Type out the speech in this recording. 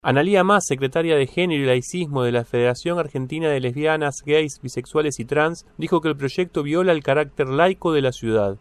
Analía Mas, secretaria de Género y Laicismo de la Federación Argentina de Lesbianas, Gays, Bisexuales y Trans, dijo que el proyecto viola el carácter laico de la ciudad.